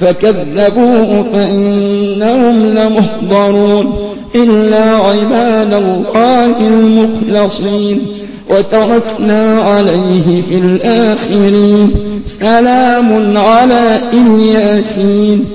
فكذبوه فإنهم لمحضرون إلا عباد الله المخلصين وتركنا عليه في الآخرين سلام على الياسين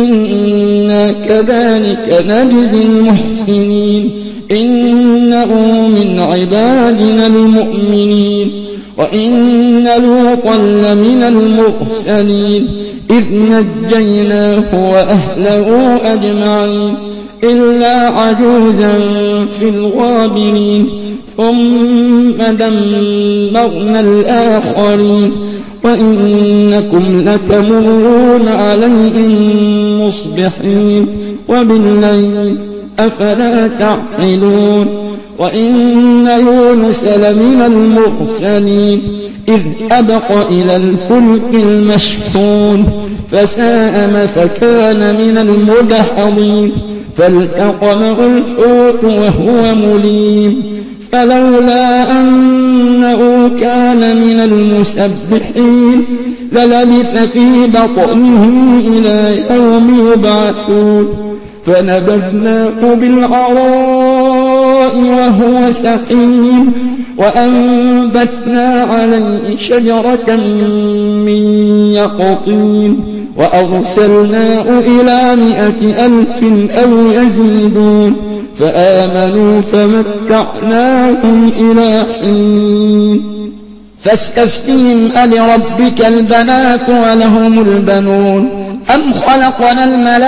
إنا كذلك نجزي المحسنين إنه من عبادنا المؤمنين وإن لوطا لمن المرسلين إذ نجيناه وأهله أجمعين إلا عجوزا في الغابرين ثم دمرنا الآخرين وإنكم لتمرون عليهم مصبحين وبالليل أفلا تعقلون وإن يونس لمن المرسلين إذ أبق إلى الفلك المشحون فساهم فكان من المدحضين فالتقمه الحوت وهو مليم فلولا أنه كان من المسبحين للبث في بطنه إلى يوم يبعثون فنبذناه بالعراء وهو سقيم وأنبتنا عليه شجرة من يقطين وأرسلناه إلى 100,000 أو يزيدون فآمنوا فمتعناهم إلى حين فاستفتهم ألربك البنات ولهم البنون أم خلقنا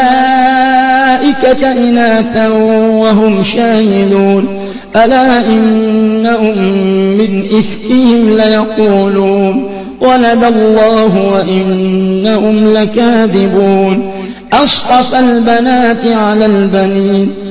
الملائكة إناثا وهم شاهدون ألا إنهم من إفكهم ليقولون ولد الله وإنهم لكاذبون أصطفى البنات على البنين